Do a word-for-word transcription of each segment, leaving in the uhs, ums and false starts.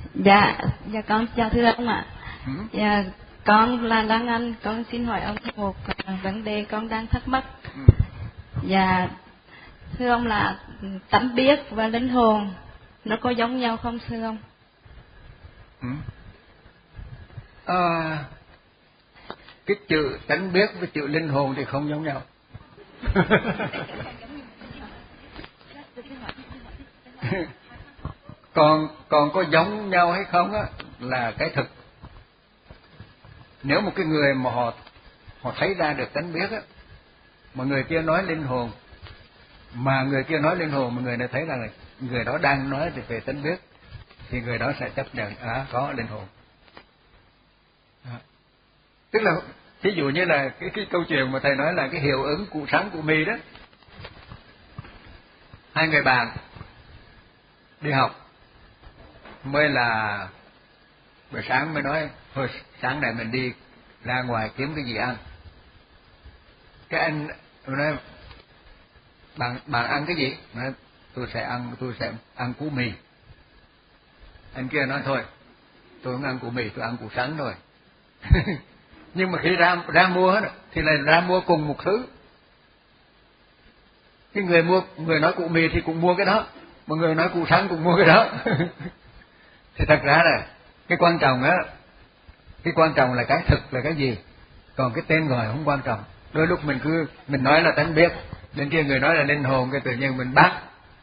Dạ, dạ con chào thưa ông ạ. Ừ. Dạ, con là Đăng Anh, con xin hỏi ông một vấn đề con đang thắc mắc. Ừ. Dạ, thưa ông là tánh biết và linh hồn nó có giống nhau không thưa ông? Ừ. À, cái chữ tánh biết với chữ linh hồn thì không giống nhau. còn còn có giống nhau hay không á là cái thực. Nếu một cái người mà họ họ thấy ra được tánh biết á, mà người kia nói linh hồn, mà người kia nói linh hồn mà người này thấy rằng là người đó đang nói về tánh biết, thì người đó sẽ chấp nhận à có linh hồn. À. Tức là ví dụ như là cái cái câu chuyện mà thầy nói là cái hiệu ứng cụ sáng cụ mi đó. Hai người bạn đi học mới là buổi sáng mới nói thôi sáng nay mình đi ra ngoài kiếm cái gì ăn. Cái anh nói bạn bạn ăn cái gì? Nói tôi sẽ ăn tôi sẽ ăn củ mì. Anh kia nói thôi tôi không ăn củ mì, tôi ăn củ sắn thôi. Nhưng mà khi ra ra mua thì lại ra mua cùng một thứ. Cái người mua người nói củ mì thì cũng mua cái đó, mà người nói củ sắn cũng mua cái đó. Thì thật ra là cái quan trọng á, cái quan trọng là cái thực là cái gì, còn cái tên gọi không quan trọng. Đôi lúc mình cứ mình nói là tánh biết, bên kia người nói là linh hồn, cái tự nhiên mình bắt.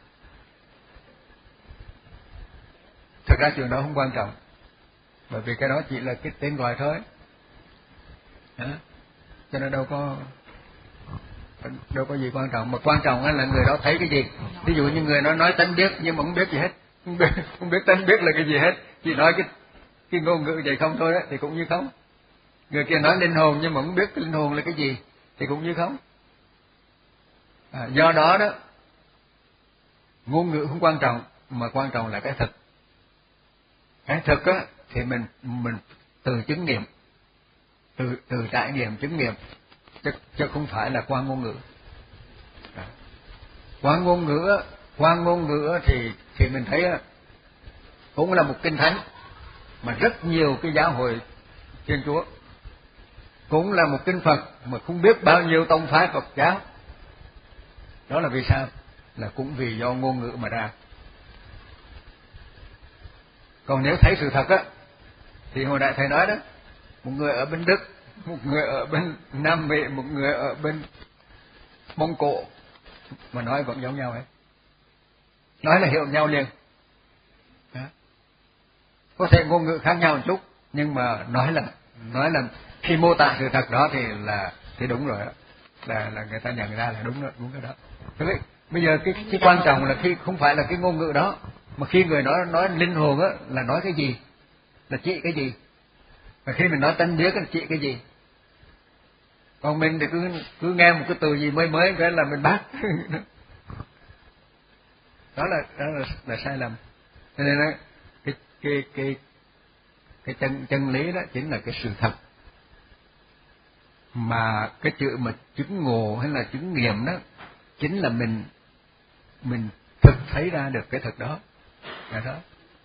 Thực ra chuyện đó không quan trọng, bởi vì cái đó chỉ là cái tên gọi thôi. Đó. Cho nên đâu có đâu có gì quan trọng, mà quan trọng là người đó thấy cái gì. Ví dụ như người nói nói tánh biết nhưng mà không biết gì hết, không biết, không biết tánh biết là cái gì hết, chỉ nói cái cái ngôn ngữ vậy không thôi đó, thì cũng như không. Người kia nói linh hồn nhưng mà không biết cái linh hồn là cái gì thì cũng như không. À, do đó đó ngôn ngữ không quan trọng, mà quan trọng là cái thực. Cái thực á thì mình mình từ chứng nghiệm, từ từ trải nghiệm chứng nghiệm, chứ, chứ không phải là qua ngôn ngữ. À. Qua ngôn ngữ á, qua ngôn ngữ á, thì thì mình thấy á, cũng là một kinh thánh mà rất nhiều cái giáo hội Thiên Chúa, cũng là một kinh Phật mà không biết bao nhiêu tông phái Phật giáo. Đó là vì sao? Là cũng vì do ngôn ngữ mà ra. Còn nếu thấy sự thật á, thì hồi nãy thầy nói đó, một người ở bên Đức, một người ở bên Nam Mỹ, một người ở bên Mông Cổ, mà nói vẫn giống nhau hết. Nói là hiểu nhau liền. Đó. Có thể ngôn ngữ khác nhau một chút, nhưng mà nói là nói là khi mô tả sự thật đó thì là thì đúng rồi đó. Là là người ta nhận ra là đúng đó, đúng cái đó. Thế vậy, bây giờ cái cái quan trọng là khi không phải là cái ngôn ngữ đó, mà khi người nói nói linh hồn á là nói cái gì, là chỉ cái gì, và khi mình nói tánh biết là chỉ cái gì. Còn mình thì cứ cứ nghe một cái từ gì mới mới cái là mình bắt. Đó là đó là, là sai lầm. Cho nên đó, cái cái cái cái chân chân lý đó chính là cái sự thật, mà cái chữ mà chứng ngộ hay là chứng nghiệm đó chính là mình mình thực thấy ra được cái thực đó. Là đó.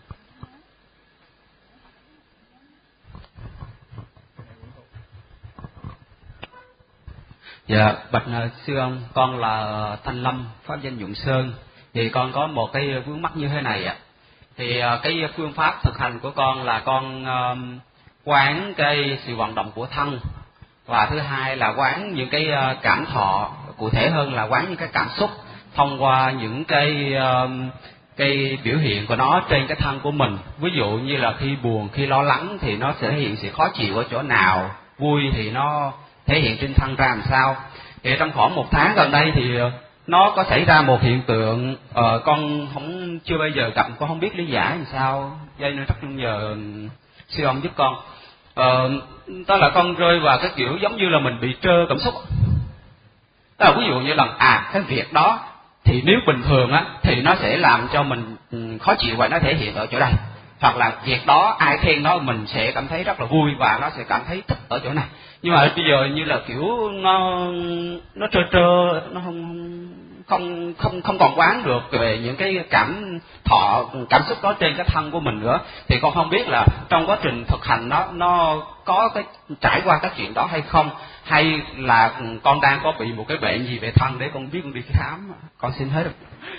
Dạ, bạch sư ông, con là Thanh Lâm, pháp danh Dụng Sơn. Thì con có một cái vướng mắc như thế này ạ. Thì cái phương pháp thực hành của con là con uh, quán cái sự vận động của thân, và thứ hai là quán những cái cảm thọ, cụ thể hơn là quán những cái cảm xúc thông qua những cái uh, cái biểu hiện của nó trên cái thân của mình. Ví dụ như là khi buồn, khi lo lắng thì nó sẽ thể hiện sự khó chịu ở chỗ nào, vui thì nó thể hiện trên thân ra làm sao. Thì trong khoảng một tháng gần đây thì nó có xảy ra một hiện tượng, uh, con không chưa bao giờ gặp, con không biết lý giải làm sao, cho nên rất nhờ sư ông giúp con. Uh, đó là con rơi vào cái kiểu giống như là mình bị trơ cảm xúc. Đó là ví dụ như là à cái việc đó thì nếu bình thường á thì nó sẽ làm cho mình khó chịu và nó thể hiện ở chỗ đây, hoặc là việc đó ai khen nó mình sẽ cảm thấy rất là vui và nó sẽ cảm thấy thích ở chỗ này. Nhưng mà bây giờ như là kiểu nó nó trơ trơ, nó không không không không còn quán được về những cái cảm thọ cảm xúc đó trên cái thân của mình nữa. Thì con không biết là trong quá trình thực hành nó nó có cái trải qua cái chuyện đó hay không, hay là con đang có bị một cái bệnh gì về thân để con biết con đi khám. Con xin hết.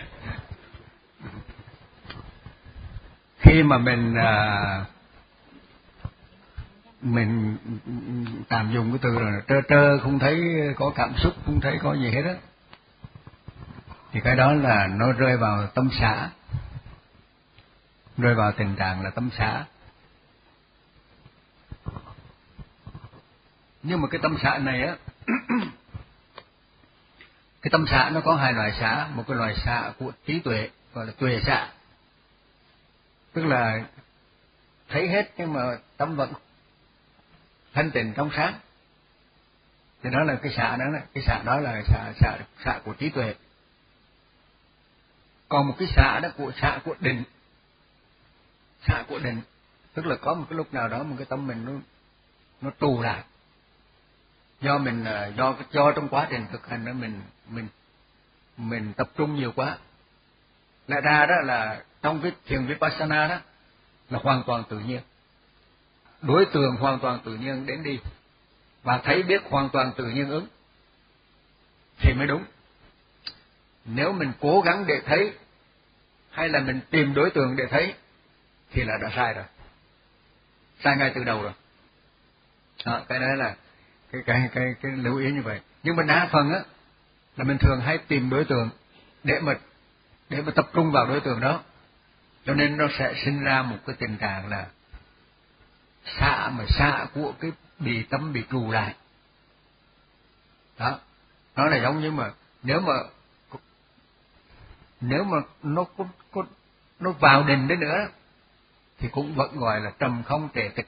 Khi mà mình à, mình tạm dùng cái từ là trơ trơ, không thấy có cảm xúc, không thấy có gì hết á, thì cái đó là nó rơi vào tâm xã, rơi vào tình trạng là tâm xã. Nhưng mà cái tâm xã này á, cái tâm xã nó có hai loại xã. Một cái loại xã của trí tuệ gọi là tuệ xã, tức là thấy hết nhưng mà tâm vẫn thanh tịnh trong sáng, thì đó là cái xã đó, cái xã đó là xã xã xã của trí tuệ. Còn một cái xã đó của xã của định, xã của định tức là có một cái lúc nào đó một cái tâm mình nó nó tù lại, do mình do do trong quá trình thực hành đó mình mình mình tập trung nhiều quá. Lại ra đó là trong cái thiền vipassana đó là hoàn toàn tự nhiên, đối tượng hoàn toàn tự nhiên đến đi, và thấy biết hoàn toàn tự nhiên ứng thì mới đúng. Nếu mình cố gắng để thấy hay là mình tìm đối tượng để thấy thì là đã sai rồi, sai ngay từ đầu rồi. Đó, cái đó là cái cái cái cái lưu ý như vậy. Nhưng mà đa phần á là mình thường hay tìm đối tượng để mà để mà tập trung vào đối tượng đó, cho nên nó sẽ sinh ra một cái tình trạng là xạ mà xạ của cái bị tâm bị trù lại. Đó, nó là giống như mà nếu mà nếu mà nó có, có nó vào định đấy nữa thì cũng vẫn gọi là trầm không trệ tịch,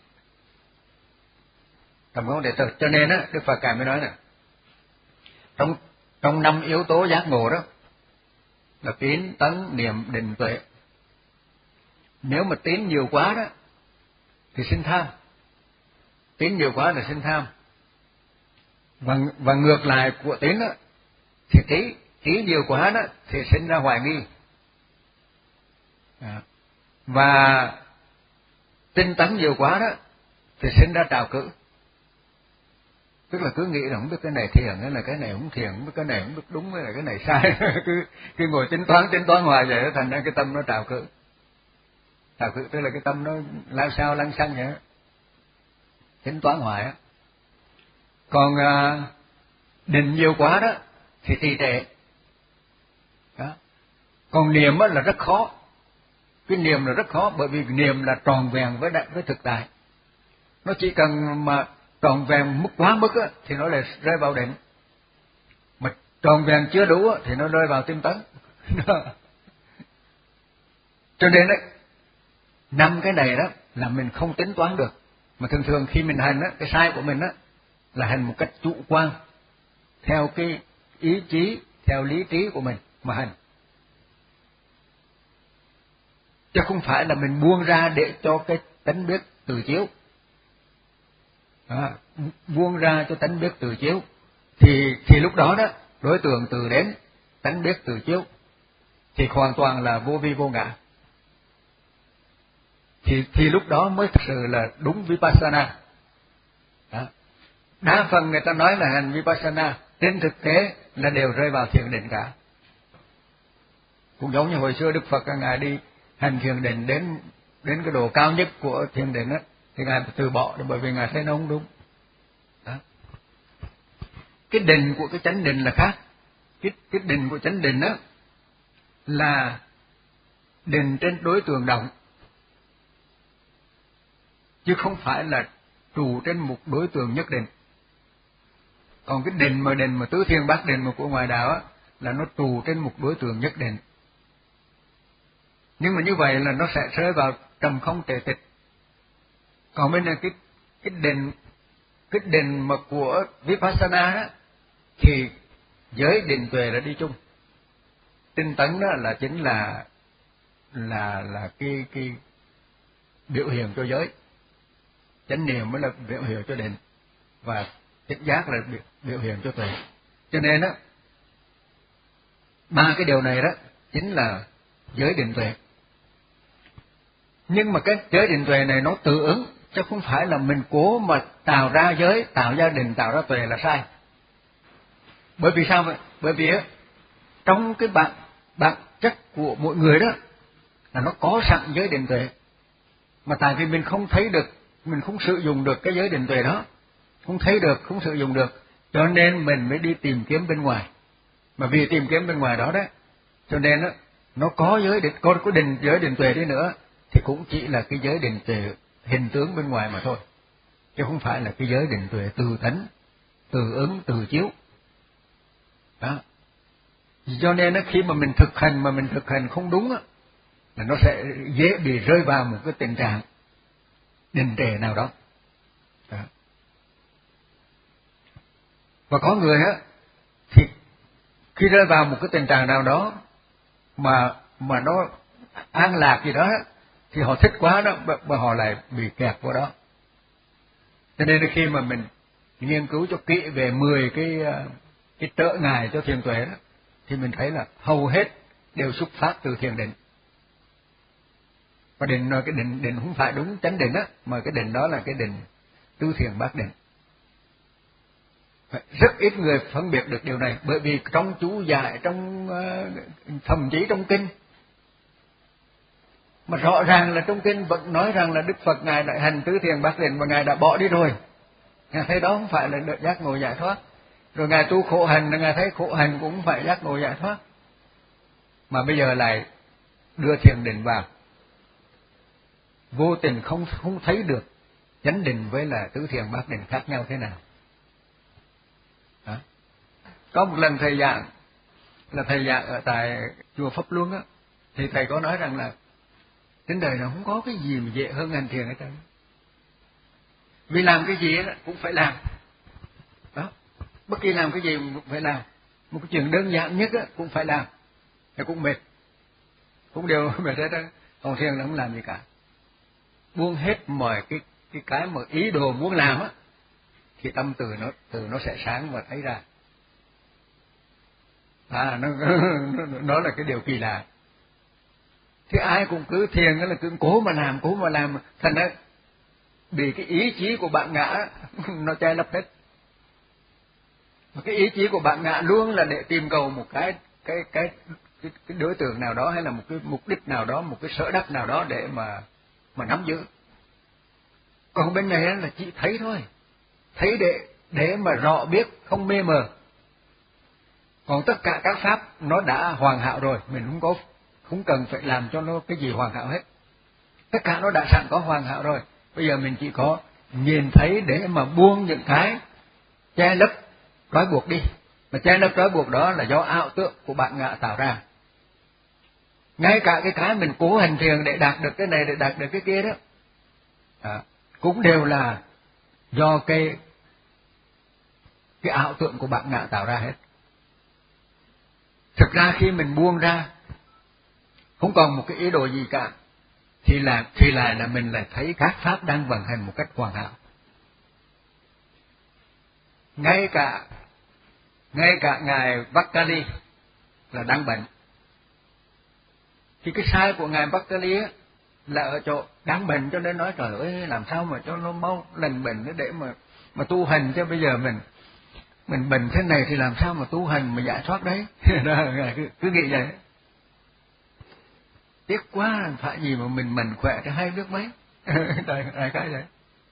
trầm không trệ tịch. Cho nên á, Đức Phật Ngài mới nói nè, trong trong năm yếu tố giác ngộ đó là tín, tấn, niệm, định, tuệ. Nếu mà tín nhiều quá đó thì sinh tham, tín nhiều quá là sinh tham, và và ngược lại của tín đó thì trí trí nhiều quá đó thì sinh ra hoài nghi. À, và tinh tấn nhiều quá đó thì sinh ra trào cử, tức là cứ nghĩ là không biết cái này thiền hay là cái này không thiền, không biết cái này không biết đúng hay là cái này sai, cứ cứ ngồi tính toán tính toán hoài vậy, thành ra cái tâm nó trào cử. Trào cử tức là cái tâm nó lao sao lăng xăng vậy, tính toán hoài á. Còn à, định nhiều quá đó thì trì trệ. Đó. Còn niệm á là rất khó, cái niệm là rất khó, bởi vì niệm là tròn vẹn với đại, với thực tại. Nó chỉ cần mà tròn vẹn mức quá mức á thì nó lại rơi vào định, mà tròn vẹn chưa đủ á thì nó rơi vào tinh tấn. Cho nên đấy, năm cái này đó là mình không tính toán được, mà thường thường khi mình hành á, cái sai của mình á là hành một cách chủ quan, theo cái ý chí, theo lý trí của mình mà hành, chứ không phải là mình buông ra để cho cái tánh biết tự chiếu. À, buông ra cho tánh biết tự chiếu thì thì lúc đó đó đối tượng từ đến, tánh biết tự chiếu thì hoàn toàn là vô vi vô ngã, thì thì lúc đó mới thực sự là đúng vipassana. Đó. Đa phần người ta nói là hành vipassana, trên thực tế là đều rơi vào thiền định cả. Cũng giống như hồi xưa Đức Phật Ngài đi hành thiền định đến đến cái độ cao nhất của thiền định á, thì Ngài từ bỏ bởi vì Ngài thấy nó không đúng. Đó. Cái định của cái chánh định là khác. Cái, cái định của chánh định á là định trên đối tượng động, chứ không phải là trụ trên một đối tượng nhất định. Còn cái định mà định mà tứ thiên bát định mà của ngoại đạo á là nó trụ trên một đối tượng nhất định. Nhưng mà như vậy là nó sẽ rơi vào trầm không trệ tịch. Còn bên này cái cái định cái định mà của vipassana đó thì giới định tuệ là đi chung. Tinh tấn đó là chính là là là cái cái biểu hiện cho giới, chánh niệm mới là biểu hiện cho định, và tỉnh giác là biểu, biểu hiện cho tuệ. Cho nên á, ba cái điều này đó chính là giới định tuệ. Nhưng mà cái giới định tuệ này nó tự ứng, chứ không phải là mình cố mà tạo ra giới, tạo gia đình, tạo ra tuệ là sai. Bởi vì sao vậy? Bởi vì trong cái bản bản chất của mỗi người đó là nó có sẵn giới định tuệ, mà tại vì mình không thấy được, mình không sử dụng được cái giới định tuệ đó, không thấy được, không sử dụng được, cho nên mình mới đi tìm kiếm bên ngoài. Mà vì tìm kiếm bên ngoài đó đó, cho nên đó, nó có giới định, có có định giới định tuệ đi nữa thì cũng chỉ là cái giới định tuệ hình tướng bên ngoài mà thôi, chứ không phải là cái giới định tuệ từ tánh, từ ứng, từ chiếu. Đó. Cho nên đó, khi mà mình thực hành mà mình thực hành không đúng á, là nó sẽ dễ bị rơi vào một cái tình trạng đình trệ nào đó. Đó. Và có người á thì khi rơi vào một cái tình trạng nào đó mà mà nó an lạc gì đó thì họ thích quá đó, mà họ lại bị kẹt vào đó. Cho nên khi mà mình nghiên cứu cho kỹ về mười cái cái trở ngại cho thiền tuệ đó, thì mình thấy là hầu hết đều xuất phát từ thiền định. Và định cái định định không phải đúng chánh định á, mà cái định đó là cái định tứ thiền bát định. Rất ít người phân biệt được điều này, bởi vì trong chú giải, trong thậm chí trong kinh, mà rõ ràng là trong kinh vẫn nói rằng là Đức Phật Ngài đã hành tứ thiền bát định và Ngài đã bỏ đi rồi. Ngài thấy đó không phải là đợi giác ngộ giải thoát. Rồi Ngài tu khổ hành, Ngài thấy khổ hành cũng không phải giác ngộ giải thoát. Mà bây giờ lại đưa thiền định vào, vô tình không không thấy được chánh định với là tứ thiền bát định khác nhau thế nào. Đó. Có một lần thầy giảng, là thầy giảng ở tại chùa Pháp Luân á, thì thầy có nói rằng là trên đời này không có cái gì mà dễ hơn hành thiền hết trơn. Vì làm cái gì đó cũng phải làm. Đó. Bất kỳ làm cái gì cũng phải làm. Một cái chuyện đơn giản nhất á cũng phải làm. Thì cũng mệt. Cũng đều mệt hết trơn. Còn thiền là không làm gì cả. Buông hết mọi cái cái cái mà ý đồ muốn làm á, thì tâm từ nó từ nó sẽ sáng và thấy ra. À, nó, nó, nó là cái điều kỳ lạ. Thì ai cũng cứ thiền là cứ cố mà làm, cố mà làm, thành ra bị cái ý chí của bạn ngã nó che lấp hết. Mà cái ý chí của bạn ngã luôn là để tìm cầu một cái cái cái cái, cái đối tượng nào đó, hay là một cái mục đích nào đó, một cái sở đắc nào đó để mà mà nắm giữ. Còn bên này là chỉ thấy thôi, thấy để để mà rõ biết, không mê mờ. Còn tất cả các pháp nó đã hoàn hảo rồi, mình không có không cần phải làm cho nó cái gì hoàn hảo hết. Tất cả nó đã sẵn có hoàn hảo rồi. Bây giờ mình chỉ có nhìn thấy để mà buông những cái che lấp trói buộc đi. Mà che lấp trói buộc đó là do ảo tượng của bạn ngã tạo ra. Ngay cả cái cái mình cố hành thiền để đạt được cái này, để đạt được cái kia đó, à, cũng đều là do cái cái ảo tượng của bạn ngã tạo ra hết. Thực ra khi mình buông ra, không còn một cái ý đồ gì cả, thì là thì lại là mình lại thấy các pháp đang vận hành một cách hoàn hảo. Ngay cả ngay cả ngài Vakali là đang bệnh, thì cái sai của ngài Vakali á là ở chỗ đang bệnh, cho nên nói trời ơi làm sao mà cho nó mau lành bệnh để mà mà tu hành, chứ bây giờ mình mình bệnh thế này thì làm sao mà tu hành mà giải thoát đấy. Ngài cứ, cứ nghĩ vậy. Tiếc quá, phải gì mà mình mình khỏe cho hay biết mấy. Đại, đại cái vậy.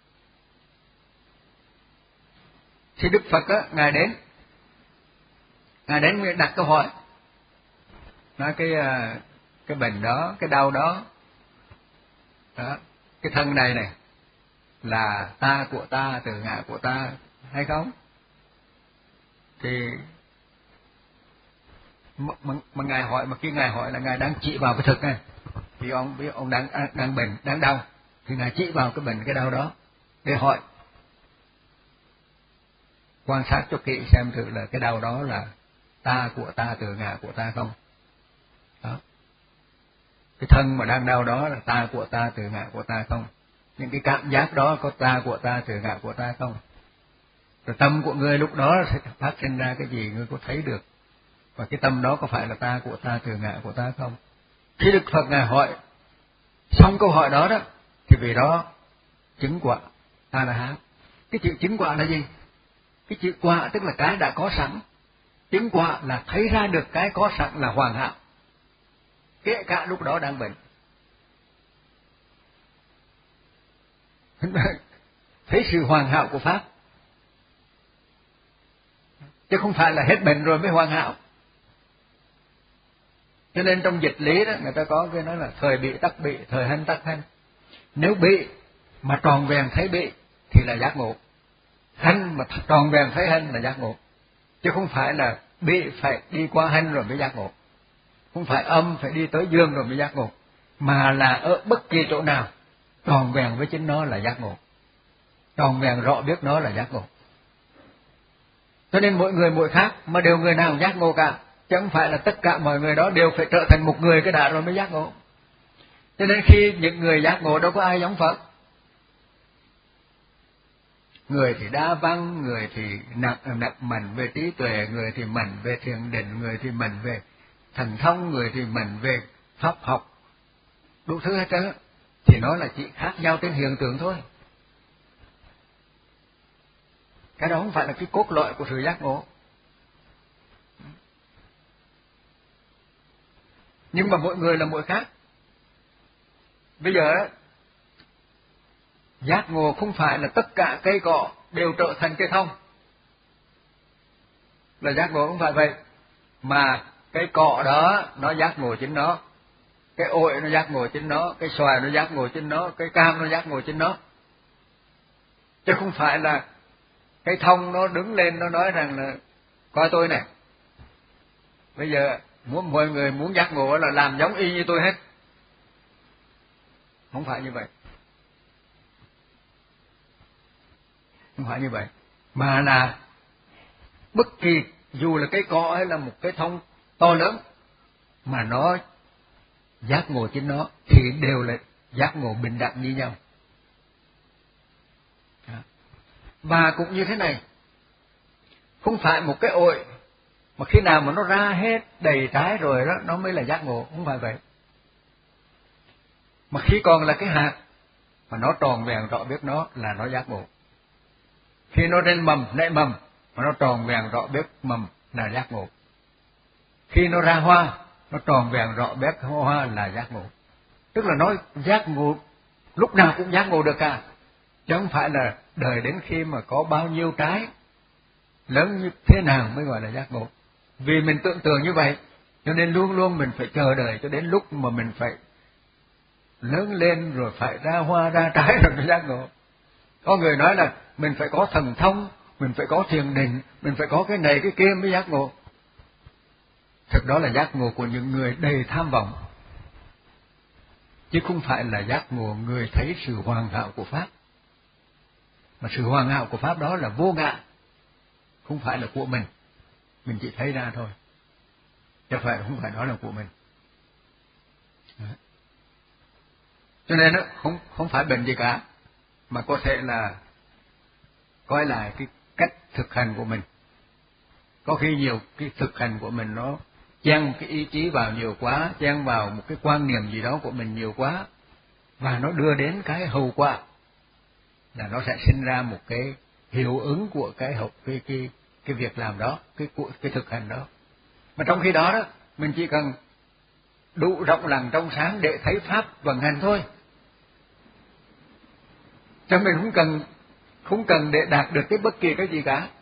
Thì Đức Phật á, ngài đến, ngài đến đặt câu hỏi, nói cái cái bệnh đó, cái đau đó, đó, cái thân này này là ta của ta, từ ngã của ta hay không? Thì mà, mà, mà ngài hỏi, mà khi ngài hỏi là ngài đang chỉ vào cái thực này, thì ông biết ông đang đang bệnh, đang đau, thì ngài chỉ vào cái bệnh, cái đau đó để hỏi, quan sát cho kỹ xem thử là cái đau đó là ta của ta, từ ngã của ta không. Đó, cái thân mà đang đau đó là ta của ta, từ ngã của ta không. Những cái cảm giác đó có ta của ta, từ ngã của ta không. Rồi tâm của người lúc đó sẽ phát sinh ra cái gì, người có thấy được. và cái tâm đó có phải là ta của ta, thừa ngã của ta không? Khi Đức Phật Ngài hỏi xong câu hỏi đó đó, thì vì đó chứng quả A La Hán. Cái chữ chứng quả là gì? Cái chữ quả tức là cái đã có sẵn. Chứng quả là thấy ra được cái có sẵn là hoàn hảo, kể cả lúc đó đang bệnh. Thấy sự hoàn hảo của pháp, chứ không phải là hết bệnh rồi mới hoàn hảo. Cho nên trong dịch lý đó, người ta có cái nói là thời bị tắc bị, thời hanh tắc hanh. Nếu bị mà tròn vẹn thấy bị thì là giác ngộ, hanh mà tròn vẹn thấy hanh là giác ngộ, chứ không phải là bị phải đi qua hanh rồi mới giác ngộ, không phải âm phải đi tới dương rồi mới giác ngộ, mà là ở bất kỳ chỗ nào tròn vẹn với chính nó là giác ngộ, tròn vẹn rõ biết nó là giác ngộ. Cho nên mỗi người mỗi khác, mà đều người nào giác ngộ cả, chứ không phải là tất cả mọi người đó đều phải trở thành một người cái đã rồi mới giác ngộ. Cho nên khi những người giác ngộ đâu có ai giống Phật. Người thì đa văn, người thì nặng nặng mạnh về trí tuệ, người thì mạnh về thiền định, người thì mạnh về thần thông, người thì mạnh về pháp học, đủ thứ hết trơn. Thì nó là chỉ khác nhau trên hiện tượng thôi. Cái đó không phải là cái cốt lõi của sự giác ngộ. Nhưng mà mỗi người là mỗi khác. Bây giờ đó, giác ngộ không phải là tất cả cây cọ đều trở thành cây thông, là giác ngộ không phải vậy. Mà cái cọ đó nó giác ngộ chính nó, cái ổi nó giác ngộ chính nó, cái xoài nó giác ngộ chính nó, cái cam nó giác ngộ chính nó, chứ không phải là cái thông nó đứng lên nó nói rằng là coi tôi này, bây giờ muốn mọi người muốn giác ngộ là làm giống y như tôi hết. Không phải như vậy, không phải như vậy, mà là bất kỳ dù là cái cọ hay là một cái thông to lớn mà nó giác ngộ chính nó thì đều là giác ngộ bình đẳng như nhau. Và cũng như thế này, không phải một cái ổi mà khi nào mà nó ra hết đầy trái rồi đó nó mới là giác ngộ, không phải vậy. Mà khi còn là cái hạt mà nó tròn vẹn rõ biết nó là nó giác ngộ. Khi nó lên mầm, nảy mầm mà nó tròn vẹn rõ biết mầm là giác ngộ. Khi nó ra hoa, nó tròn vẹn rõ biết hoa là giác ngộ. Tức là nó giác ngộ lúc nào cũng giác ngộ được cả, chứ không phải là đợi đến khi mà có bao nhiêu trái lớn như thế nào mới gọi là giác ngộ. Vì mình tưởng tượng như vậy, cho nên luôn luôn mình phải chờ đợi cho đến lúc mà mình phải lớn lên rồi phải ra hoa ra trái rồi mới giác ngộ. Có người nói là mình phải có thần thông, mình phải có thiền định, mình phải có cái này cái kia mới giác ngộ. Thực đó là giác ngộ của những người đầy tham vọng, chứ không phải là giác ngộ người thấy sự hoàn hảo của Pháp. Mà sự hoàn hảo của Pháp đó là vô ngã, không phải là của mình, mình chỉ thấy ra thôi, chứ phải không phải đó là của mình. Đó. Cho nên đó, không không phải bệnh gì cả, mà có thể là coi lại cái cách thực hành của mình. Có khi nhiều cái thực hành của mình nó chen cái ý chí vào nhiều quá, chen vào một cái quan niệm gì đó của mình nhiều quá, và nó đưa đến cái hậu quả là nó sẽ sinh ra một cái hiệu ứng của cái hậu cái cái cái việc làm đó, cái của cái thực hành đó. Mà trong khi đó đó, mình chỉ cần đủ rộng lặng trong sáng để thấy pháp vận hành thôi, cho mình không cần không cần để đạt được cái bất kỳ cái gì cả.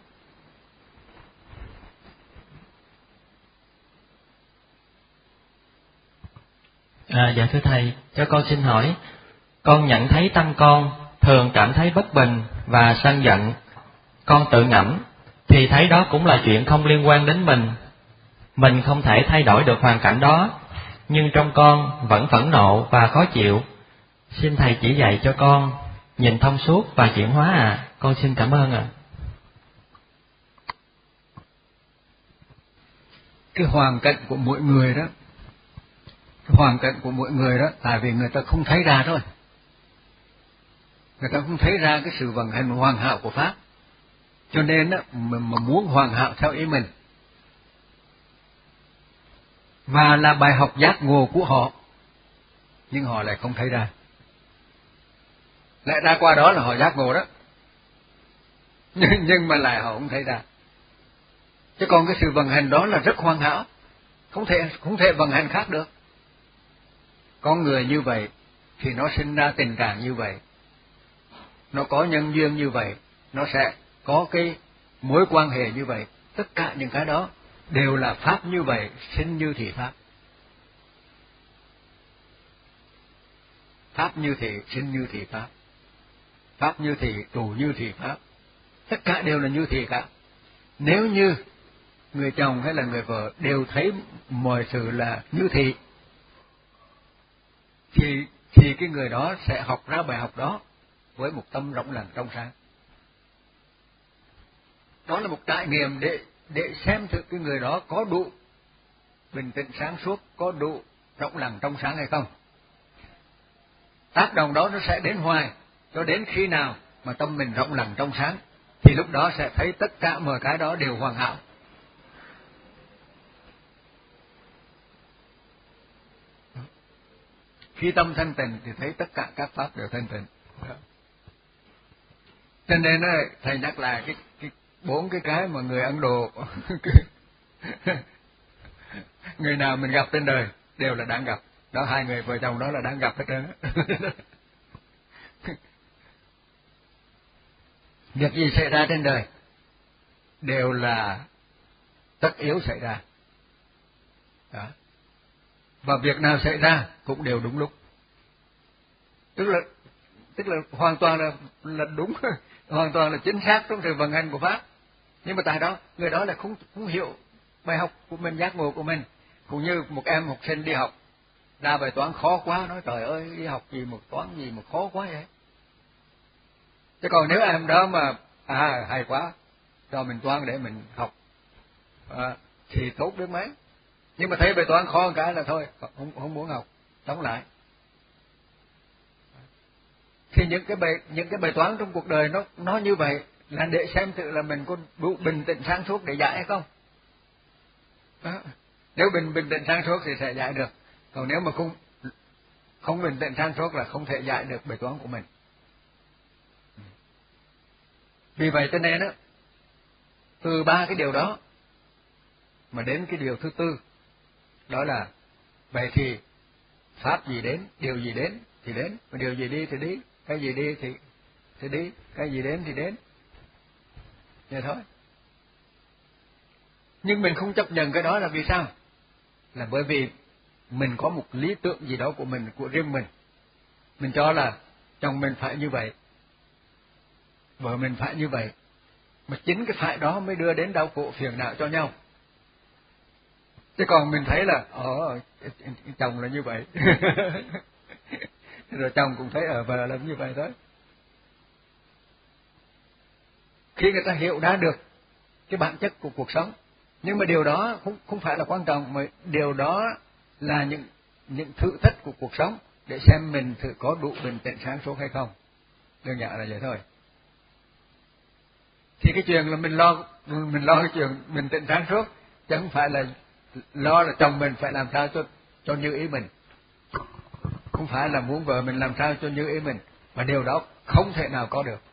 À, dạ thưa thầy, cho con xin hỏi, con nhận thấy tâm con thường cảm thấy bất bình và sân giận, con tự ngẫm thì thấy đó cũng là chuyện không liên quan đến mình, mình không thể thay đổi được hoàn cảnh đó, nhưng trong con vẫn phẫn nộ và khó chịu. Xin thầy chỉ dạy cho con nhìn thông suốt và chuyển hóa à, con xin cảm ơn ạ. À. Cái hoàn cảnh của mỗi người đó, cái hoàn cảnh của mỗi người đó, tại vì người ta không thấy ra thôi, người ta không thấy ra cái sự vận hành hoàn hảo của Pháp, cho nên đó, mình mà muốn hoàn hảo theo ý mình và là bài học giác ngộ của họ, nhưng họ lại không thấy ra. Lại ra qua đó là họ giác ngộ đó, nhưng, nhưng mà lại họ không thấy ra. Chứ còn cái sự vận hành đó là rất hoàn hảo, không thể không thể vận hành khác được. Con người như vậy thì nó sinh ra tình trạng như vậy, nó có nhân duyên như vậy, nó sẽ có cái mối quan hệ như vậy. Tất cả những cái đó đều là pháp như vậy, sinh như thị pháp. Pháp như thị, sinh như thị pháp. Pháp như thị, trụ như thị pháp. Tất cả đều là như thị cả. Nếu như người chồng hay là người vợ đều thấy mọi sự là như thị, thì thì cái người đó sẽ học ra bài học đó với một tâm rộng lặng trong sáng. Đó là một trải nghiệm để để xem thử cái người đó có đủ bình tĩnh sáng suốt, có đủ rộng lặng trong sáng hay không. Tác động đó nó sẽ đến hoài, cho đến khi nào mà tâm mình rộng lặng trong sáng, thì lúc đó sẽ thấy tất cả mọi cái đó đều hoàn hảo. Khi tâm thanh tịnh thì thấy tất cả các pháp đều thanh tịnh. Cho nên thầy nhắc lại cái cái bốn cái cái mà người Ấn Độ người nào mình gặp trên đời đều là đáng gặp. Đó, hai người vợ chồng đó là đáng gặp hết trơn. Việc gì xảy ra trên đời đều là tất yếu xảy ra. Đó. Và việc nào xảy ra cũng đều đúng lúc. Tức là tức là hoàn toàn là là đúng, hoàn toàn là chính xác trong sự vận hành của pháp. Nhưng mà tại đó người đó là không không hiểu bài học của mình, giác ngộ của mình. Cũng như một em học sinh đi học ra bài toán khó quá, nói trời ơi đi học gì một toán gì mà khó quá vậy. Chứ còn nếu em đó mà à hay quá, cho mình toán để mình học à, thì tốt đến mấy. Nhưng mà thấy bài toán khó một cái là thôi, không không muốn học, đóng lại. Thì những cái bài những cái bài toán trong cuộc đời nó nó như vậy là để xem thử là mình có đủ bình tĩnh sáng suốt để giải hay không. Đó. Nếu bình bình tĩnh sáng suốt thì sẽ giải được. Còn nếu mà không không bình tĩnh sáng suốt là không thể giải được bài toán của mình. Vì vậy cho nên đó, từ ba cái điều đó mà đến cái điều thứ tư, đó là vậy thì pháp gì đến, điều gì đến thì đến, mà điều gì đi thì đi, cái gì đi thì thì đi, cái gì đến thì đến. Vậy thôi. Nhưng mình không chấp nhận cái đó là vì sao? Là bởi vì mình có một lý tưởng gì đó của mình, của riêng mình. Mình cho là chồng mình phải như vậy, vợ mình phải như vậy, mà chính cái phải đó mới đưa đến đau khổ phiền não cho nhau. Chứ còn mình thấy là ờ chồng là như vậy rồi chồng cũng thấy ở vợ là như vậy thôi. Khi người ta hiểu ra được cái bản chất của cuộc sống, nhưng mà điều đó không không phải là quan trọng, mà điều đó là những những thử thách của cuộc sống để xem mình thử có đủ bình tĩnh sáng suốt hay không. Đơn giản là vậy thôi. Thì cái chuyện là mình lo mình lo cái chuyện bình tĩnh sáng suốt, chứ không phải là lo là chồng mình phải làm sao cho cho như ý mình, không phải là muốn vợ mình làm sao cho như ý mình, mà điều đó không thể nào có được.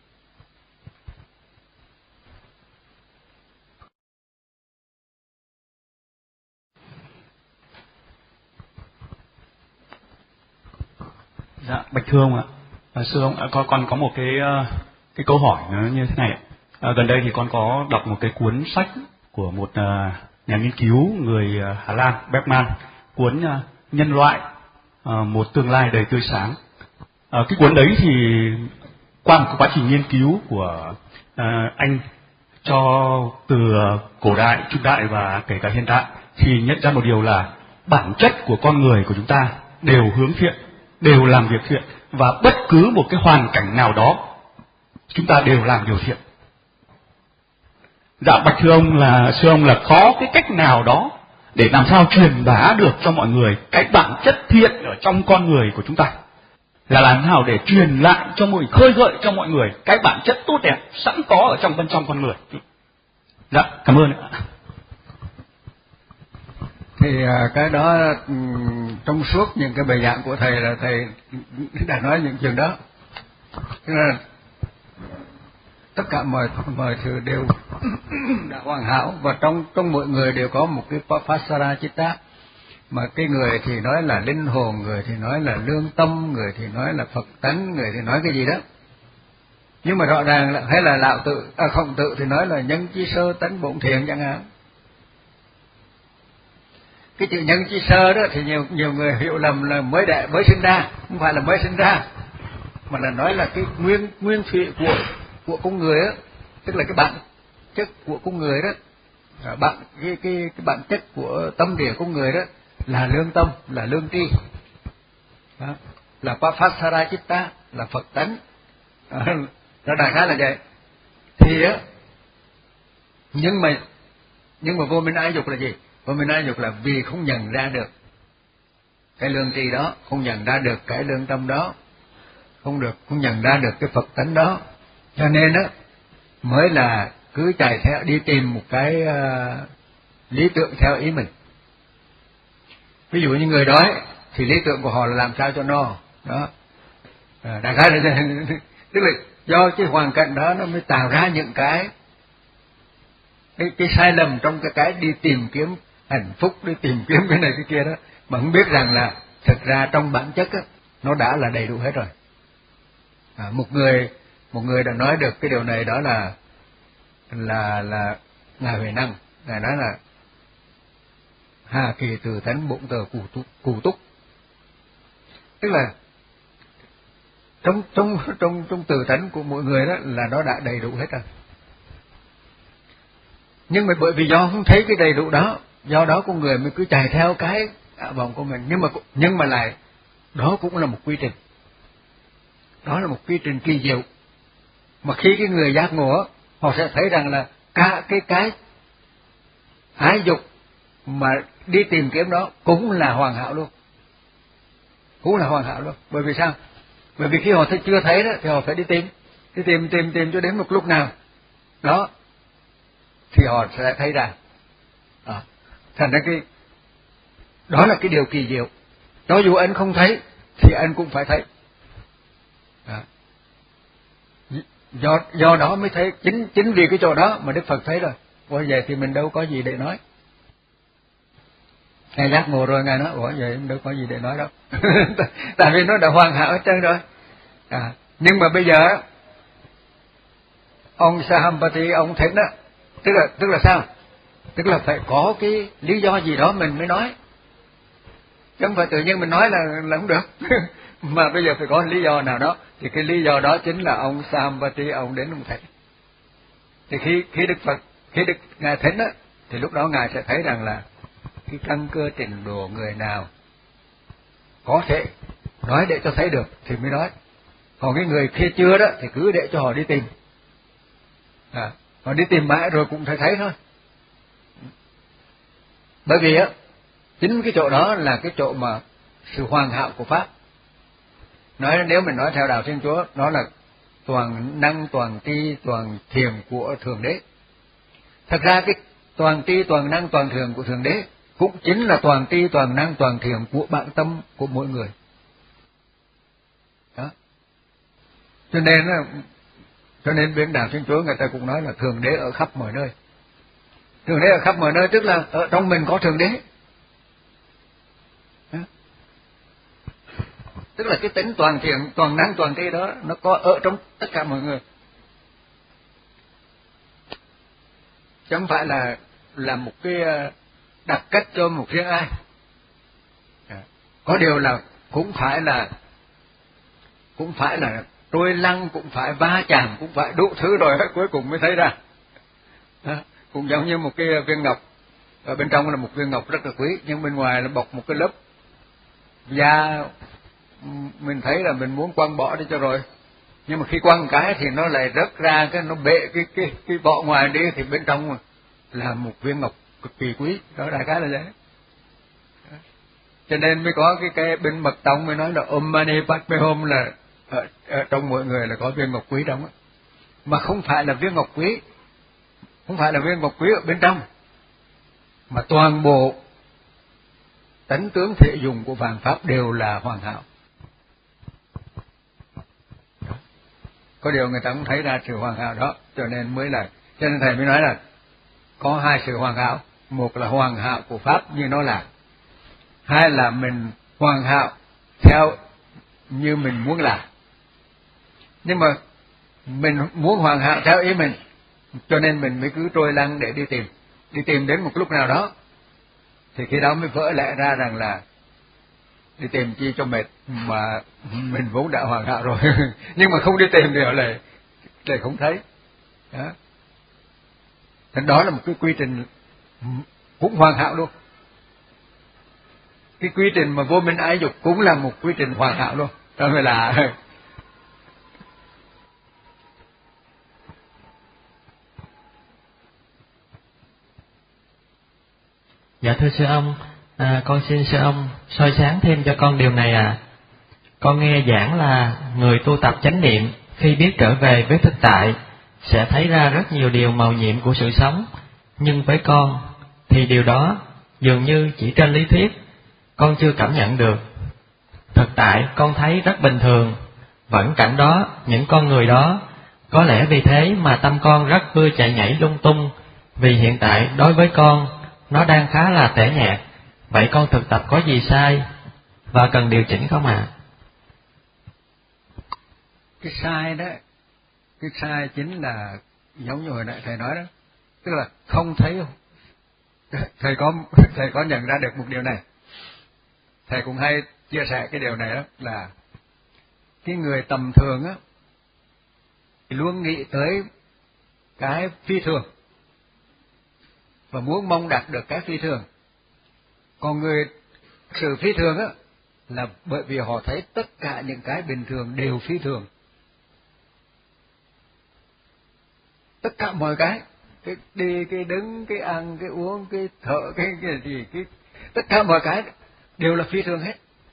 Dạ, bạch thưa ông ạ. À, sư ông, à, con con có một cái cái câu hỏi nó như thế này ạ. À, gần đây thì con có đọc một cái cuốn sách của một uh, nhà nghiên cứu người uh, Hà Lan, Bergman, cuốn uh, Nhân loại, uh, một tương lai đầy tươi sáng. Uh, cái cuốn đấy thì qua một quá trình nghiên cứu của uh, anh cho từ uh, cổ đại, trung đại và kể cả hiện đại, thì nhận ra một điều là bản chất của con người của chúng ta đều hướng thiện, đều làm việc thiện, và bất cứ một cái hoàn cảnh nào đó chúng ta đều làm điều thiện. Dạ, bạch thưa ông là sư ông là có cái cách nào đó để làm sao truyền bá được cho mọi người cái bản chất thiện ở trong con người của chúng ta, là làm nào để truyền lại cho mọi khơi gợi cho mọi người cái bản chất tốt đẹp sẵn có ở trong bên trong con người. Dạ, cảm ơn ạ. Thì à, cái đó um, trong suốt những cái bài giảng của thầy là thầy đã nói những chuyện đó. Tức là tất cả mọi mọi thứ đều đã hoàn hảo, và trong trong mỗi người đều có một cái Pasara Chitta, mà cái người thì nói là linh hồn, người thì nói là lương tâm, người thì nói là Phật tánh, người thì nói cái gì đó. Nhưng mà rõ ràng là hay là Lão Tự, à, Khổng Tử thì nói là nhân chi sơ tánh bổn thiện chẳng hạn. Cái chữ nhân chi sơ đó thì nhiều nhiều người hiểu lầm là mới đẻ mới sinh ra, không phải là mới sinh ra, mà là nói là cái nguyên nguyên thủy của của con người á, tức là cái bản chất của con người đó, à, bản cái cái cái bản chất của tâm địa con người đó là lương tâm, là lương tri, đó, là Pasara Chitta, là Phật tánh. À, nó đại khái là vậy. Thì á, nhưng mà nhưng mà vô minh ái dục là gì? Vô minh ái dục là vì không nhận ra được cái lương tri đó, không nhận ra được cái lương tâm đó, không được không nhận ra được cái Phật tánh đó, cho nên á mới là cứ chạy theo đi tìm một cái uh, lý tưởng theo ý mình. Ví dụ như người đói thì lý tưởng của họ là làm sao cho no đó, à, đại khái là tức là do cái hoàn cảnh đó nó mới tạo ra những cái cái, cái sai lầm trong cái cái đi tìm kiếm hạnh phúc, đi tìm kiếm cái này cái kia đó, mà không biết rằng là thực ra trong bản chất á, nó đã là đầy đủ hết rồi. À, một người một người đã nói được cái điều này, đó là là là ngài Huệ Năng. Ngài nói là hà kỳ từ tánh bụng tờ cụ túc, cụ túc, tức là trong trong trong trong từ tánh của mỗi người đó là nó đã đầy đủ hết rồi. Nhưng mà bởi vì do không thấy cái đầy đủ đó, do đó con người mới cứ chạy theo cái ảo vọng của mình. Nhưng mà nhưng mà lại đó cũng là một quy trình, đó là một quy trình kỳ diệu, mà khi cái người giác ngộ họ sẽ thấy rằng là cả cái cái ái dục mà đi tìm kiếm đó cũng là hoàn hảo luôn, cũng là hoàn hảo luôn. Bởi vì sao? Bởi vì khi họ chưa thấy đó thì họ phải đi tìm, đi tìm tìm tìm cho đến một lúc nào đó thì họ sẽ thấy ra. À, thành ra cái đó là cái điều kỳ diệu. Cho dù anh không thấy thì anh cũng phải thấy. À, do do đó mới thấy, chính chính vì cái chỗ đó mà Đức Phật thấy rồi. Ủa vậy thì mình đâu có gì để nói. Ngài giác ngộ rồi ngài nói ủa vậy đâu có gì để nói đâu. Tại vì nó đã hoàn hảo hết trơn rồi. À, nhưng mà bây giờ ông Sahampati ông thích đó, tức là tức là sao? Tức là phải có cái lý do gì đó mình mới nói, chứ không phải tự nhiên mình nói là là không được. Mà bây giờ phải có lý do nào đó, thì cái lý do đó chính là ông Sahampati ông đến ông thấy. Thì khi khi Đức Phật khi Đức ngài thính á, thì lúc đó ngài sẽ thấy rằng là cái căn cơ trình độ người nào có thể nói để cho thấy được thì mới nói. Còn cái người khi chưa đó thì cứ để cho họ đi tìm. À, họ đi tìm mãi rồi cũng thấy thấy thôi. Bởi vì á, chính cái chỗ đó là cái chỗ mà sự hoàn hảo của Pháp. Nói nếu mình nói theo đạo Thiên Chúa, nó là toàn năng, toàn tri, toàn thiền của Thượng Đế. Thật ra cái toàn tri, toàn năng, toàn thiền của Thượng Đế cũng chính là toàn tri, toàn năng, toàn thiền của bản tâm của mỗi người. Đó. Cho nên cho nên bên đạo Thiên Chúa người ta cũng nói là Thượng Đế ở khắp mọi nơi. Thượng Đế ở khắp mọi nơi tức là ở trong mình có Thượng Đế. Đó. Tức là cái tính toàn thiện, toàn năng, toàn tri đó nó có ở trong tất cả mọi người. Chứ không phải là là một cái đặc cách cho một riêng ai. Có điều là cũng phải là cũng phải là trôi lăn, cũng phải va chạm, cũng phải đủ thứ rồi cuối cùng mới thấy ra. Đó. Cũng giống như một cái viên ngọc, ở bên trong là một viên ngọc rất là quý, nhưng bên ngoài là bọc một cái lớp da, mình thấy là mình muốn quăng bỏ đi cho rồi, nhưng mà khi quăng cái thì nó lại rớt ra, cái nó bệ cái cái cái vỏ ngoài đi, thì bên trong là một viên ngọc cực kỳ quý. Đó đại khái là vậy. Đó. Cho nên mới có cái cái bên mật tông mới nói là Om Mani Padme Hum, là ở, ở trong mọi người là có viên ngọc quý trong đó. Mà không phải là viên ngọc quý, không phải là viên ngọc quý ở bên trong, mà toàn bộ tánh tướng thể dùng của vạn pháp đều là hoàn hảo. Có điều người ta cũng thấy ra sự hoàn hảo đó, cho nên mới là, cho nên thầy mới nói là có hai sự hoàn hảo, một là hoàn hảo của pháp như nó là, hai là mình hoàn hảo theo như mình muốn làm. Nhưng mà mình muốn hoàn hảo theo ý mình, cho nên mình mới cứ trôi lăn để đi tìm, đi tìm đến một lúc nào đó, thì khi đó mới vỡ lẽ ra rằng là đi tìm chi cho mệt, mà mình vốn đã hoàn hảo rồi. Nhưng mà không đi tìm thì lại lại không thấy. Đó. Thành đó là một cái quy trình cũng hoàn hảo luôn. Cái quy trình mà vô minh ái dục cũng là một quy trình hoàn hảo luôn. Đó mới là Dạ thưa sư ông, à, con xin sư ông soi sáng thêm cho con điều này à. Con nghe giảng là người tu tập chánh niệm khi biết trở về với thực tại sẽ thấy ra rất nhiều điều màu nhiệm của sự sống, nhưng với con thì điều đó dường như chỉ trên lý thuyết, con chưa cảm nhận được. Thực tại con thấy rất bình thường, vẫn cảnh đó, những con người đó, có lẽ vì thế mà tâm con rất ưa chạy nhảy lung tung, vì hiện tại đối với con nó đang khá là tẻ nhạt. Vậy con thực tập có gì sai và cần điều chỉnh không ạ? À? Cái sai đó, cái sai chính là giống như hồi nãy thầy nói đó, tức là không thấy. Thầy có thầy có nhận ra được một điều này. Thầy cũng hay chia sẻ cái điều này đó, là cái người tầm thường á luôn nghĩ tới cái phi thường và muốn mong đạt được cái phi thường. Còn người sự phi thường á là bởi vì họ thấy tất cả những cái bình thường đều phi thường. Tất cả mọi cái, cái đi, cái đứng, cái ăn, cái uống, cái thở, cái cái gì, cái tất cả mọi cái đều là phi thường hết.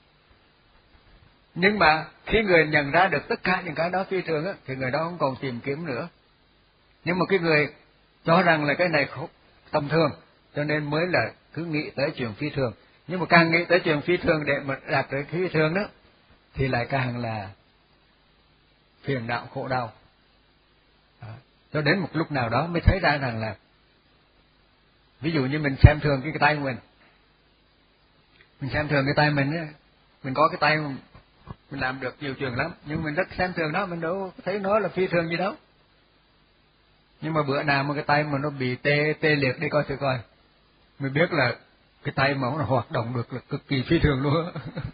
Nhưng mà khi người nhận ra được tất cả những cái đó phi thường á, thì người đó không còn tìm kiếm nữa. Nhưng mà cái người cho rằng là cái này không tầm thường, cho nên mới là cứ nghĩ tới chuyện phi thường. Nhưng mà càng nghĩ tới chuyện phi thường để mà đạt tới phi thường đó, thì lại càng là phiền não khổ đau. Đó. Cho đến một lúc nào đó mới thấy ra rằng là, ví dụ như mình xem thường cái, cái tay của mình, mình xem thường cái tay mình á, mình có cái tay mình làm được nhiều chuyện lắm, nhưng mình rất xem thường nó, mình đâu thấy nó là phi thường gì đâu. Nhưng mà bữa nào mà cái tay mà nó bị tê tê liệt đi coi thử coi, mình biết là cái tay mà nó hoạt động được là cực kỳ phi thường luôn.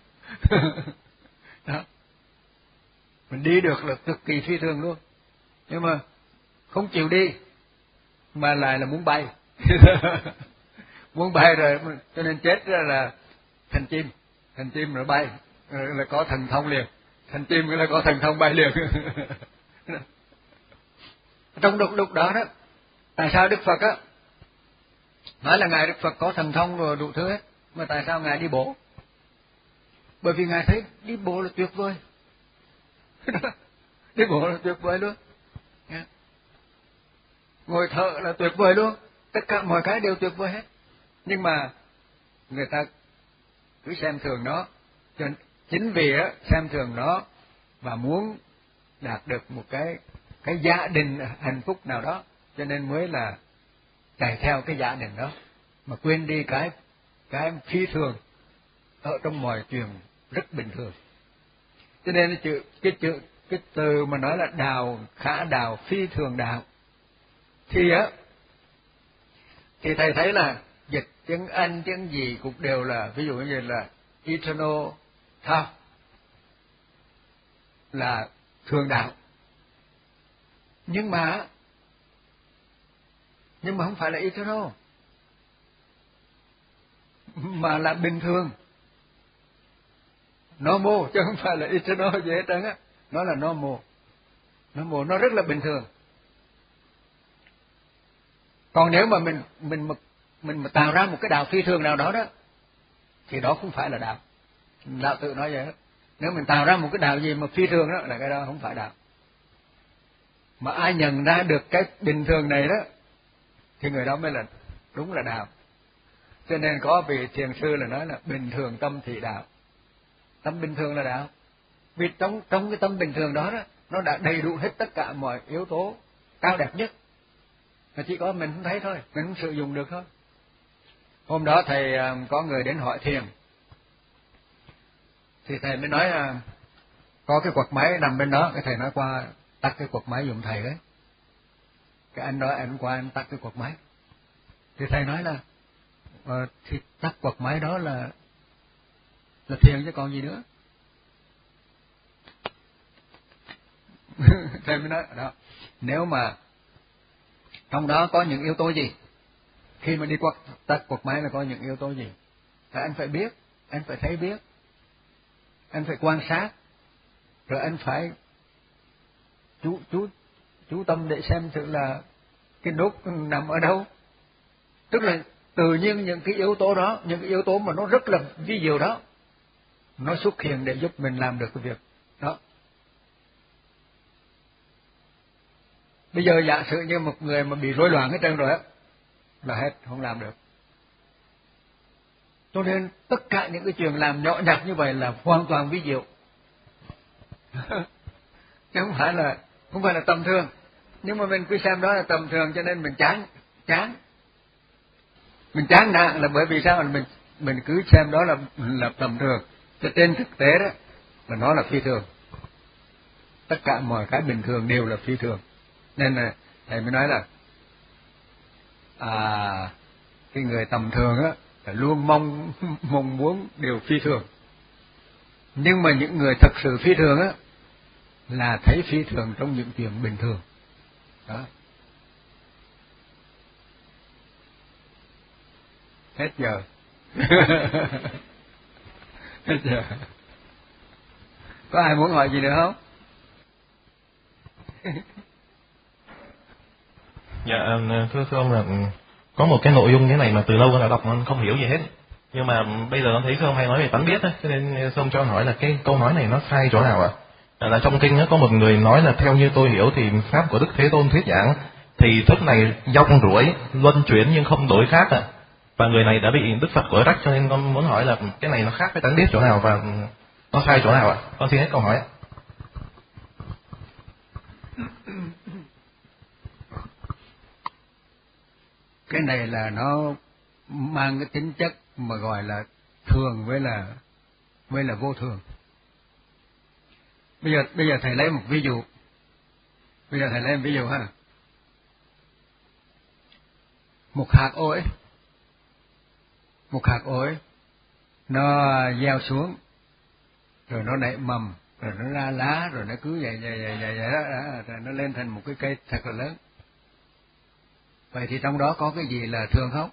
Đó. Mình đi được là cực kỳ phi thường luôn, nhưng mà không chịu đi mà lại là muốn bay. Muốn bay rồi cho nên chết ra là thành chim, thành chim rồi bay là có thần thông liền, thành chim là có thần thông bay liền. Trong lúc lúc đó đó, tại sao Đức Phật á nói là ngài Đức Phật có thần thông rồi đủ thứ hết, mà tại sao ngài đi bộ? Bởi vì ngài thấy đi bộ là tuyệt vời. Đi bộ là tuyệt vời luôn. Ngồi thở là tuyệt vời luôn, tất cả mọi cái đều tuyệt vời hết. Nhưng mà người ta cứ xem thường nó, cho chính vì á xem thường nó và muốn đạt được một cái cái gia đình hạnh phúc nào đó, cho nên mới là chạy theo cái gia đình đó, mà quên đi cái cái phi thường ở trong mọi chuyện rất bình thường. Cho nên cái chữ cái chữ cái từ mà nói là đào khả đào phi thường đạo, thì á thì thầy thấy là dịch tiếng Anh tiếng gì cũng đều là, ví dụ như là eternal thao là thường đạo, nhưng mà nhưng mà không phải là eternal, mà là bình thường, normal, chứ không phải là eternal gì hết trơn á. Nó là normal, normal nó rất là bình thường. Còn nếu mà mình mình mình mình mà tạo ra một cái đạo phi thường nào đó đó, thì đó không phải là đạo. Đạo tự nói vậy đó. Nếu mình tạo ra một cái đạo gì mà phi thường đó, là cái đó không phải đạo. Mà ai nhận ra được cái bình thường này đó, thì người đó mới là đúng là đạo. Cho nên có vị thiền sư là nói là bình thường tâm thì đạo. Tâm bình thường là đạo. Vì trong trong cái tâm bình thường đó, đó nó đã đầy đủ hết tất cả mọi yếu tố cao đẹp nhất. Mà chỉ có mình không thấy thôi, mình không sử dụng được thôi. Hôm đó thầy có người đến hỏi thiền, thì thầy mới nói là có cái quạt máy nằm bên đó, cái thầy nói qua tắt cái quạt máy dùng thầy đấy. Cái anh đó anh qua anh tắt cái quạt máy. Thì thầy nói là ờ, thì tắt quạt máy đó là là thiền chứ còn gì nữa. Thầy mới nói đó, nếu mà trong đó có những yếu tố gì, khi mà đi quạt tắt quạt máy là có những yếu tố gì, thì anh phải biết, anh phải thấy biết, anh phải quan sát, rồi anh phải chú chú chú tâm để xem thử là cái nốt nằm ở đâu. Tức là tự nhiên những cái yếu tố đó, những cái yếu tố mà nó rất là vi diệu đó, nó xuất hiện để giúp mình làm được cái việc đó. Bây giờ giả sử như một người mà bị rối loạn hết trơn rồi á, là hết, không làm được. Cho nên tất cả những cái chuyện làm nhỏ nhặt như vậy là hoàn toàn vi diệu. Chứ không phải là không phải là tầm thường. Nhưng mà mình cứ xem đó là tầm thường cho nên mình chán, chán. Mình chán nản là bởi vì sao? Mình mình cứ xem đó là là tầm thường. Cho trên thực tế đó là nó là phi thường. Tất cả mọi cái bình thường đều là phi thường. Nên là thầy mới nói là à cái người tầm thường á là luôn mong mong muốn điều phi thường. Nhưng mà những người thật sự phi thường á là thấy phi thường trong những chuyện bình thường. Đó. Hết giờ. Hết giờ. Có ai muốn hỏi gì nữa không? Dạ thưa thưa ông là có một cái nội dung như thế này mà từ lâu con đã đọc con không hiểu gì hết. Nhưng mà bây giờ con thấy thưa ông hay nói về tánh biết á, cho nên ông cho hỏi là cái câu nói này nó sai chỗ nào ạ? À? Là trong kinh á có một người nói là theo như tôi hiểu thì pháp của Đức Thế Tôn thuyết giảng thì thức này dòng rủi luân chuyển nhưng không đổi khác ạ. À. Và người này đã bị Đức Phật quở trách, cho nên con muốn hỏi là cái này nó khác với tánh biết chỗ nào và nó sai chỗ nào ạ? À? Con xin hết câu hỏi ạ. Cái này là nó mang cái tính chất mà gọi là thường với là với là vô thường. Bây giờ bây giờ thầy lấy một ví dụ. Bây giờ thầy lấy một ví dụ ha. Một hạt ổi. Một hạt ổi nó gieo xuống rồi nó nảy mầm, rồi nó ra lá, rồi nó cứ vậy vậy vậy vậy, vậy đó, đó, rồi nó lên thành một cái cây thật là lớn. Vậy thì trong đó có cái gì là thường không?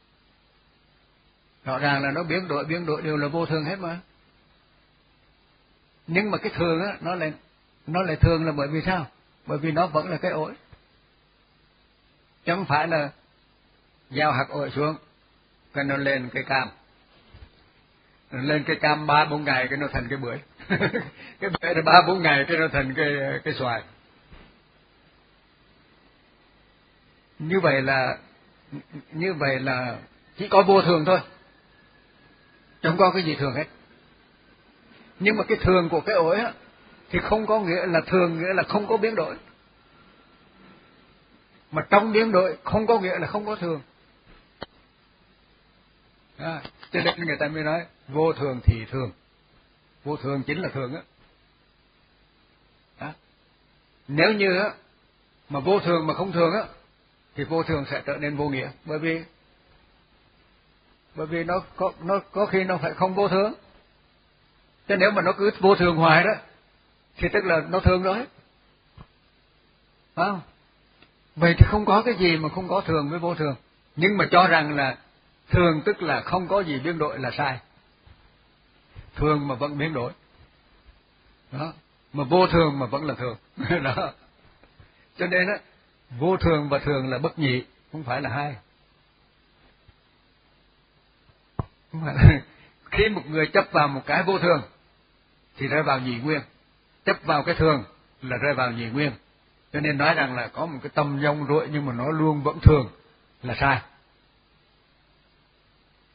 Rõ ràng là nó biến đổi, biến đổi đều là vô thường hết mà. Nhưng mà cái thường á, nó lại nó lại thường là bởi vì sao? Bởi vì nó vẫn là cái ổi. Chứ không phải là gieo hạt ổi xuống, cái nó lên cây cam. Nó lên cây cam ba bốn ngày cái nó thành cái bưởi. Cái bưởi là ba bốn ngày cái nó thành cái cái xoài. Như vậy là như vậy là chỉ có vô thường thôi, chẳng có cái gì thường hết. Nhưng mà cái thường của cái ổi á thì không có nghĩa là thường, nghĩa là không có biến đổi, mà trong biến đổi không có nghĩa là không có thường. À, cho nên người ta mới nói vô thường thì thường, vô thường chính là thường á. À, nếu như á mà vô thường mà không thường á thì vô thường sẽ trở nên vô nghĩa, bởi vì bởi vì nó có nó có khi nó phải không vô thường. Chứ nếu mà nó cứ vô thường hoài đó thì tức là nó thường rồi, phải không? Vậy thì không có cái gì mà không có thường với vô thường. Nhưng mà cho rằng là thường tức là không có gì biến đổi là sai. Thường mà vẫn biến đổi, đó, mà vô thường mà vẫn là thường. Đó. Cho nên á, vô thường và thường là bất nhị, không phải là hai. Không phải là... Khi một người chấp vào một cái vô thường thì rơi vào nhị nguyên, chấp vào cái thường là rơi vào nhị nguyên. Cho nên nói rằng là có một cái tâm dông rỗi nhưng mà nó luôn vẫn thường là sai.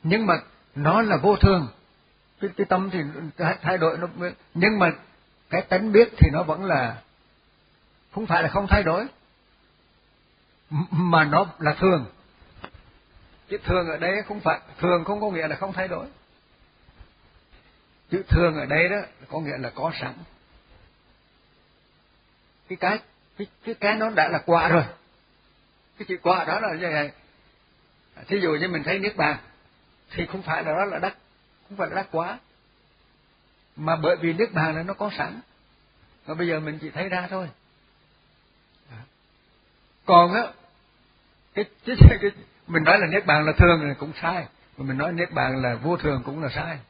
Nhưng mà nó là vô thường, cái, cái tâm thì thay đổi nó, nhưng mà cái tánh biết thì nó vẫn là, không phải là không thay đổi, mà nó là thường. Chữ thường ở đây không phải, thường không có nghĩa là không thay đổi. Chữ thường ở đây đó có nghĩa là có sẵn. Cái cái cái cái, cái nó đã là quả rồi. Cái chữ quả đó là như này. Thí dụ như mình thấy niết bàn thì không phải là đó là đắc, không phải là đắc quả, mà bởi vì niết bàn là nó có sẵn, và bây giờ mình chỉ thấy ra thôi. Còn á cái, cái, cái mình nói là niết bàn là thường là cũng sai, mà mình nói niết bàn là vô thường cũng là sai.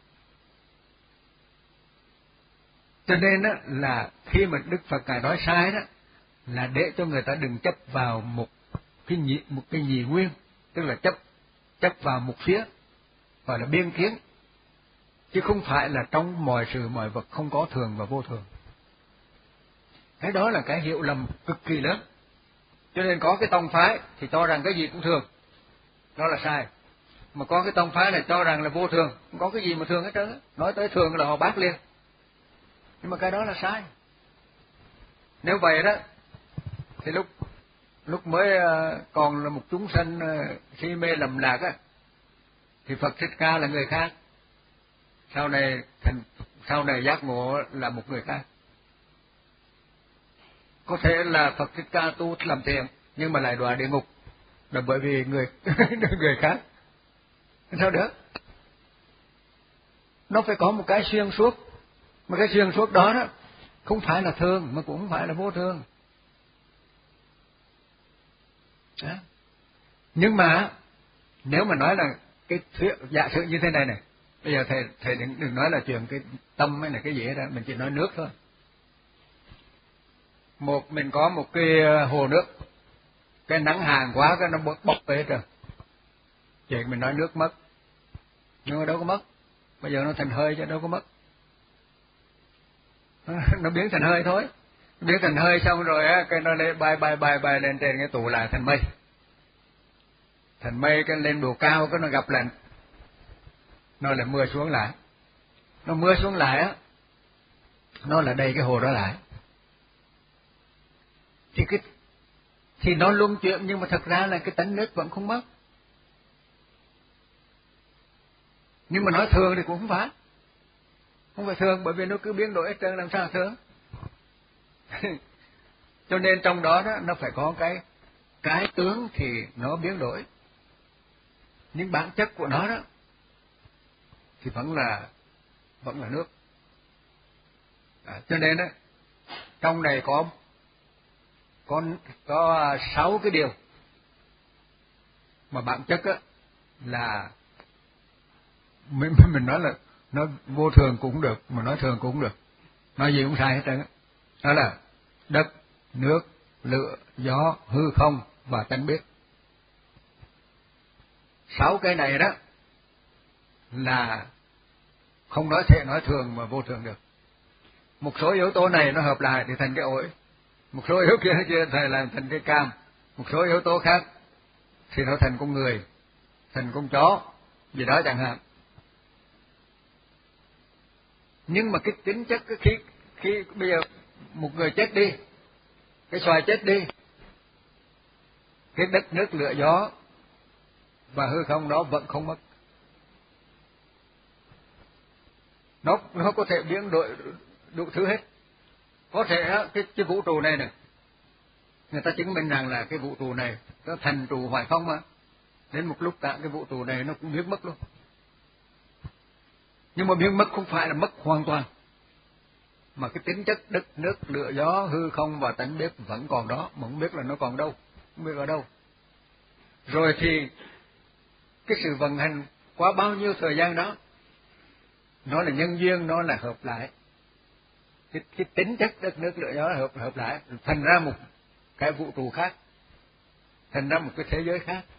Cho nên á là khi mà Đức Phật Ngài nói sai đó là để cho người ta đừng chấp vào một cái nhị, một cái nhị nguyên, tức là chấp chấp vào một phía, gọi là biên kiến, chứ không phải là trong mọi sự mọi vật không có thường và vô thường. Cái đó là cái hiểu lầm cực kỳ lớn. Cho nên có cái tông phái thì cho rằng cái gì cũng thường, đó là sai. Mà có cái tông phái này cho rằng là vô thường, không có cái gì mà thường hết trơn, nói tới thường là họ bác liền. Nhưng mà cái đó là sai. Nếu vậy đó thì lúc lúc mới còn là một chúng sanh si mê lầm lạc á, thì Phật Thích Ca là người khác, sau này thành sau này giác ngộ là một người khác. Có thể là Phật Thích Ca tu làm thiện nhưng mà lại đọa địa ngục là bởi vì người người khác. Sao được? Nó phải có một cái xuyên suốt, mà cái xuyên suốt đó đó không phải là thường mà cũng không phải là vô thường. Đó. Nhưng mà nếu mà nói là cái thuyết giả sử như thế này này, bây giờ thầy thầy đừng, đừng nói là chuyện cái tâm hay là cái gì đó, mình chỉ nói nước thôi. Một mình có một cái hồ nước, cái nắng hàng quá cái nó bốc bốc về rồi, chuyện mình nói nước mất, nhưng mà đâu có mất, bây giờ nó thành hơi chứ đâu có mất, nó biến thành hơi thôi, biến thành hơi xong rồi á, cái nó lên bay bay bay bay lên trên cái tủ lại thành mây, thành mây cái lên độ cao cái nó gặp lạnh, nó lại mưa xuống lại, nó mưa xuống lại á, nó là đầy cái hồ đó lại. Thì cái thì nó luân chuyển, nhưng mà thật ra là cái tánh nước vẫn không mất. Nhưng mà nói thường thì cũng không phải, không phải thường, bởi vì nó cứ biến đổi hết trơn, làm sao là thường. Cho nên trong đó đó nó phải có cái cái tướng thì nó biến đổi, nhưng bản chất của nó đó thì vẫn là vẫn là nước. À, cho nên đó trong này có có có sáu cái điều mà bản chất á là mình mình nói là nó vô thường cũng được, mà nói thường cũng được, nói gì cũng sai hết trơn á. Đó là đất, nước, lửa, gió, hư không và tánh biết. Sáu cái này đó là không nói thể nói thường mà vô thường được. Một số yếu tố này nó hợp lại thì thành cái ổi, một số yếu kia kia thầy làm thành cái cam, một số yếu tố khác thì nó thành con người, thành con chó gì đó chẳng hạn. Nhưng mà cái tính chất cái khi khi bây giờ một người chết đi, cái xoài chết đi, cái đất nước lửa gió và hư không đó vẫn không mất. Nó nó có thể biến đổi đủ thứ hết. Có thể cái cái vũ trụ này này, người ta chứng minh rằng là cái vũ trụ này nó thành trụ hoài không mà, đến một lúc cả cái vũ trụ này nó cũng biến mất luôn. Nhưng mà biến mất không phải là mất hoàn toàn, mà cái tính chất đất nước lửa gió hư không và tánh biết vẫn còn đó, mà không biết là nó còn đâu, không biết ở đâu. Rồi thì cái sự vận hành qua bao nhiêu thời gian đó, nó là nhân duyên, nó là hợp lại, cái, cái tính chất đất nước lửa gió hợp hợp lại thành ra một cái vũ trụ khác, thành ra một cái thế giới khác.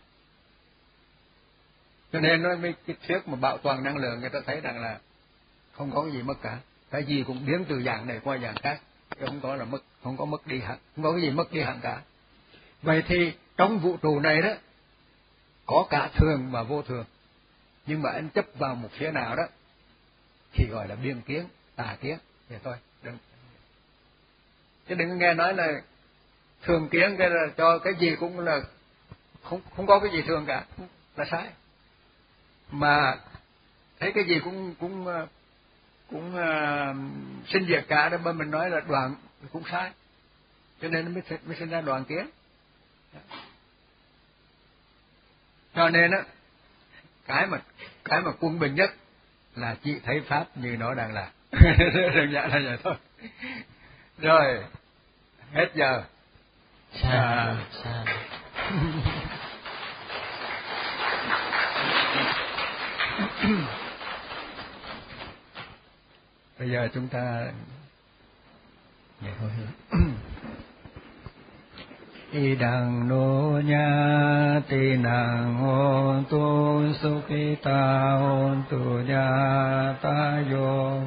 Cho nên nói mấy cái thuyết mà bảo toàn năng lượng, người ta thấy rằng là không có cái gì mất cả, cái gì cũng biến từ dạng này qua dạng khác, chứ không có là mất, không có mất đi hẳn, không có cái gì mất đi hẳn cả. Vậy thì trong vũ trụ này đó có cả thường và vô thường, nhưng mà anh chấp vào một phía nào đó thì gọi là biên kiến, tà kiến, vậy thôi. Đừng, chứ đừng nghe nói là thường kiến cái là cho cái gì cũng là không không có cái gì thường cả, là sai. Mà thấy cái gì cũng cũng cũng uh, sinh diệt cả đó, mà mình nói là đoạn cũng sai, cho nên mới mới sinh ra đoạn kiến. Cho nên á, cái mà cái mà quân bình nhất là chỉ thấy pháp như nó đang là. Đơn giản là vậy thôi. Rồi hết giờ. Xa, à. xa. Bây giờ chúng ta vậy thôi. Idang no nya ti nang hon tu sukhita hon tu ya ta yo.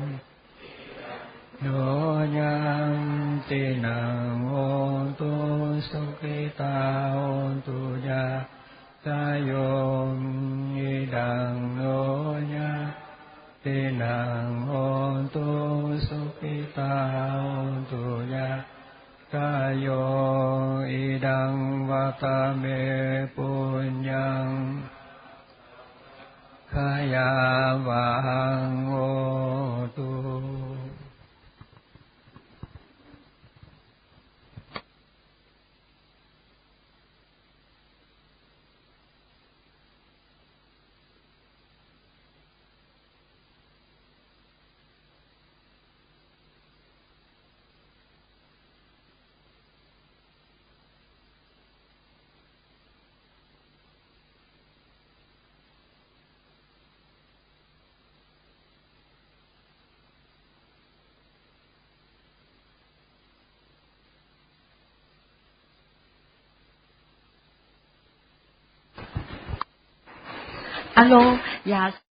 No nya ti nang hon tu sukhita hon tu ya ta yo. Idang no nya ti nang hon tu sukhita hon tu ya Kayo idang vatame punyang kaya vahang hotu. Alo, dạ